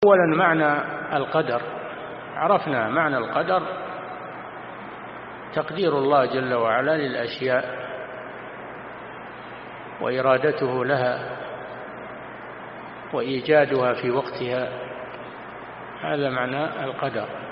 أولا معنى القدر، عرفنا معنى القدر تقدير الله جل وعلا للأشياء وإرادته لها وإيجادها في وقتها، هذا معنى القدر.